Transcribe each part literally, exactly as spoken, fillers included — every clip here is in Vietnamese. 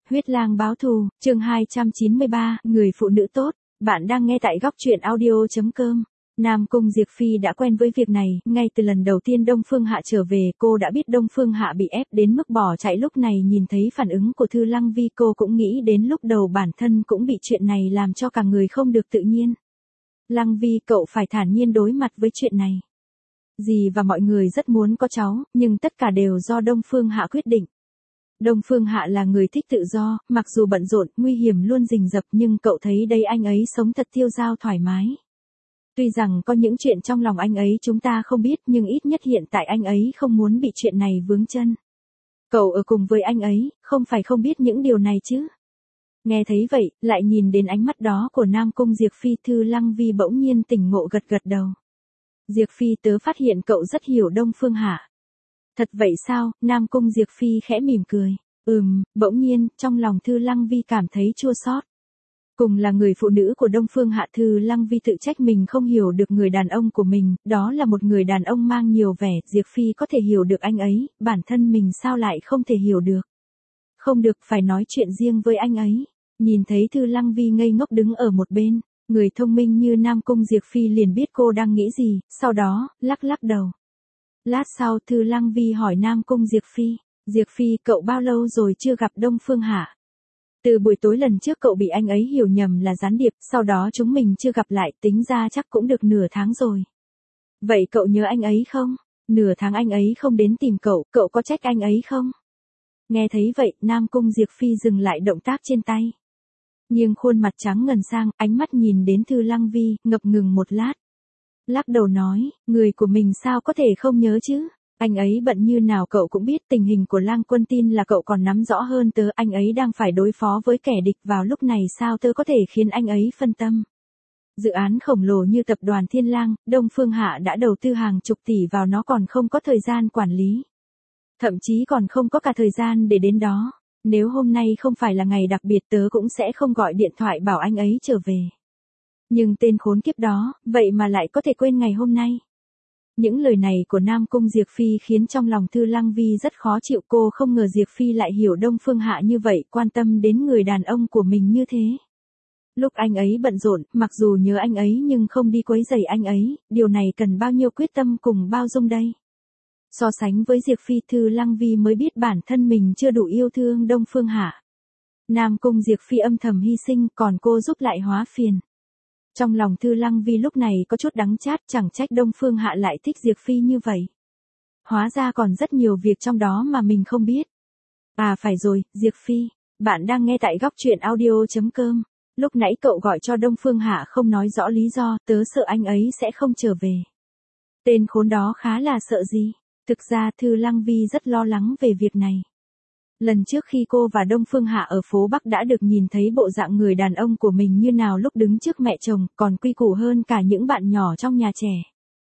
Huyết lang báo thù, chương hai trăm chín mươi ba, người phụ nữ tốt. Bạn đang nghe tại góc truyện audio chấm com. Nam Cung Diệp Phi đã quen với việc này, ngay từ lần đầu tiên Đông Phương Hạ trở về, cô đã biết Đông Phương Hạ bị ép đến mức bỏ chạy. Lúc này nhìn thấy phản ứng của Thư Lăng Vi, cô cũng nghĩ đến lúc đầu bản thân cũng bị chuyện này làm cho cả người không được tự nhiên. Lăng Vi, cậu phải thản nhiên đối mặt với chuyện này. Dì và mọi người rất muốn có cháu, nhưng tất cả đều do Đông Phương Hạ quyết định. Đông Phương Hạ là người thích tự do, mặc dù bận rộn, nguy hiểm luôn rình rập, nhưng cậu thấy đây anh ấy sống thật tiêu dao thoải mái. Tuy rằng có những chuyện trong lòng anh ấy chúng ta không biết, nhưng ít nhất hiện tại anh ấy không muốn bị chuyện này vướng chân. Cậu ở cùng với anh ấy, không phải không biết những điều này chứ. Nghe thấy vậy, lại nhìn đến ánh mắt đó của Nam Cung Diệp Phi, Thư Lăng Vi bỗng nhiên tỉnh ngộ gật gật đầu. Diệp Phi, tớ phát hiện cậu rất hiểu Đông Phương Hạ. Thật vậy sao? Nam Cung Diệp Phi khẽ mỉm cười. Ừm, bỗng nhiên, trong lòng Thư Lăng Vi cảm thấy chua xót. Cùng là người phụ nữ của Đông Phương Hạ, Thư Lăng Vi tự trách mình không hiểu được người đàn ông của mình, đó là một người đàn ông mang nhiều vẻ, Diệp Phi có thể hiểu được anh ấy, bản thân mình sao lại không thể hiểu được. Không được, phải nói chuyện riêng với anh ấy. Nhìn thấy Thư Lăng Vi ngây ngốc đứng ở một bên, người thông minh như Nam Cung Diệp Phi liền biết cô đang nghĩ gì, sau đó, lắc lắc đầu. Lát sau, Thư Lăng Vi hỏi Nam Cung Diệp Phi, Diệp Phi, cậu bao lâu rồi chưa gặp Đông Phương Hạ? Từ buổi tối lần trước cậu bị anh ấy hiểu nhầm là gián điệp, sau đó chúng mình chưa gặp lại, tính ra chắc cũng được nửa tháng rồi. Vậy cậu nhớ anh ấy không? Nửa tháng anh ấy không đến tìm cậu, cậu có trách anh ấy không? Nghe thấy vậy, Nam Cung Diệp Phi dừng lại động tác trên tay. Nhưng khuôn mặt trắng ngần sang, ánh mắt nhìn đến Thư Lăng Vi, ngập ngừng một lát. Lắc đầu nói, người của mình sao có thể không nhớ chứ? Anh ấy bận như nào cậu cũng biết, tình hình của Lang Quân tin là cậu còn nắm rõ hơn tớ, anh ấy đang phải đối phó với kẻ địch vào lúc này, sao tớ có thể khiến anh ấy phân tâm? Dự án khổng lồ như tập đoàn Thiên Lang, Đông Phương Hạ đã đầu tư hàng chục tỷ vào nó, còn không có thời gian quản lý. Thậm chí còn không có cả thời gian để đến đó. Nếu hôm nay không phải là ngày đặc biệt, tớ cũng sẽ không gọi điện thoại bảo anh ấy trở về. Nhưng tên khốn kiếp đó, vậy mà lại có thể quên ngày hôm nay. Những lời này của Nam Cung Diệp Phi khiến trong lòng Thư Lăng Vi rất khó chịu, cô không ngờ Diệp Phi lại hiểu Đông Phương Hạ như vậy, quan tâm đến người đàn ông của mình như thế. Lúc anh ấy bận rộn, mặc dù nhớ anh ấy nhưng không đi quấy rầy anh ấy, điều này cần bao nhiêu quyết tâm cùng bao dung đây. So sánh với Diệp Phi, Thư Lăng Vi mới biết bản thân mình chưa đủ yêu thương Đông Phương Hạ. Nam Cung Diệp Phi âm thầm hy sinh, còn cô giúp lại hóa phiền. Trong lòng Thư Lăng Vi lúc này có chút đắng chát, chẳng trách Đông Phương Hạ lại thích Diệp Phi như vậy. Hóa ra còn rất nhiều việc trong đó mà mình không biết. À phải rồi, Diệp Phi, bạn đang nghe tại góc truyện audio chấm com. Lúc nãy cậu gọi cho Đông Phương Hạ không nói rõ lý do, tớ sợ anh ấy sẽ không trở về. Tên khốn đó khá là sợ gì? Thực ra Thư Lăng Vi rất lo lắng về việc này. Lần trước khi cô và Đông Phương Hạ ở phố Bắc đã được nhìn thấy bộ dạng người đàn ông của mình như nào lúc đứng trước mẹ chồng, còn quy củ hơn cả những bạn nhỏ trong nhà trẻ.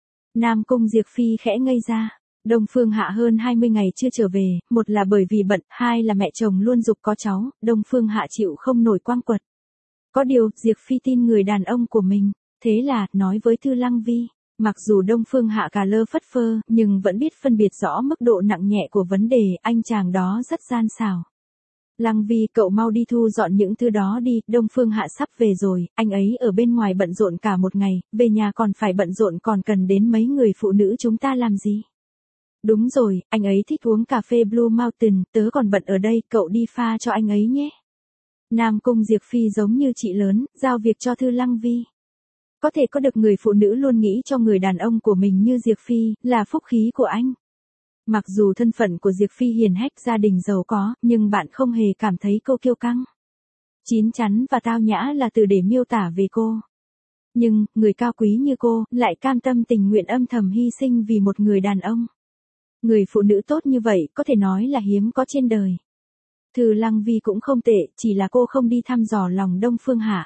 Nam Cung Diệp Phi khẽ ngây ra. Đông Phương Hạ hơn hai mươi ngày chưa trở về, một là bởi vì bận, hai là mẹ chồng luôn giục có cháu, Đông Phương Hạ chịu không nổi quang quật. Có điều, Diệp Phi tin người đàn ông của mình, thế là, nói với Thư Lăng Vi. Mặc dù Đông Phương Hạ cà lơ phất phơ, nhưng vẫn biết phân biệt rõ mức độ nặng nhẹ của vấn đề, anh chàng đó rất gian xảo. Lăng Vi, cậu mau đi thu dọn những thứ đó đi, Đông Phương Hạ sắp về rồi, anh ấy ở bên ngoài bận rộn cả một ngày, về nhà còn phải bận rộn, còn cần đến mấy người phụ nữ chúng ta làm gì? Đúng rồi, anh ấy thích uống cà phê Blue Mountain, tớ còn bận ở đây, cậu đi pha cho anh ấy nhé. Nam Cung Diệp Phi giống như chị lớn, giao việc cho Thư Lăng Vi. Có thể có được người phụ nữ luôn nghĩ cho người đàn ông của mình như Diệp Phi, là phúc khí của anh. Mặc dù thân phận của Diệp Phi hiền hách, gia đình giàu có, nhưng bạn không hề cảm thấy cô kiêu căng. Chín chắn và tao nhã là từ để miêu tả về cô. Nhưng, người cao quý như cô, lại cam tâm tình nguyện âm thầm hy sinh vì một người đàn ông. Người phụ nữ tốt như vậy, có thể nói là hiếm có trên đời. Thư Lăng Vi cũng không tệ, chỉ là cô không đi thăm dò lòng Đông Phương Hạ.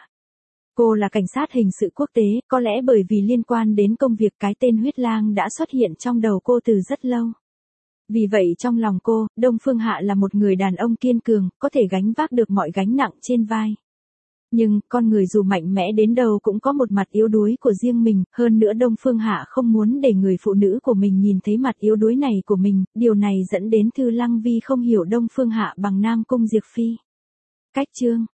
Cô là cảnh sát hình sự quốc tế, có lẽ bởi vì liên quan đến công việc, cái tên Huyết Lang đã xuất hiện trong đầu cô từ rất lâu. Vì vậy trong lòng cô, Đông Phương Hạ là một người đàn ông kiên cường, có thể gánh vác được mọi gánh nặng trên vai. Nhưng, con người dù mạnh mẽ đến đâu cũng có một mặt yếu đuối của riêng mình, hơn nữa Đông Phương Hạ không muốn để người phụ nữ của mình nhìn thấy mặt yếu đuối này của mình, điều này dẫn đến Thư Lăng Vi không hiểu Đông Phương Hạ bằng Nam Cung Diệp Phi. Cách chương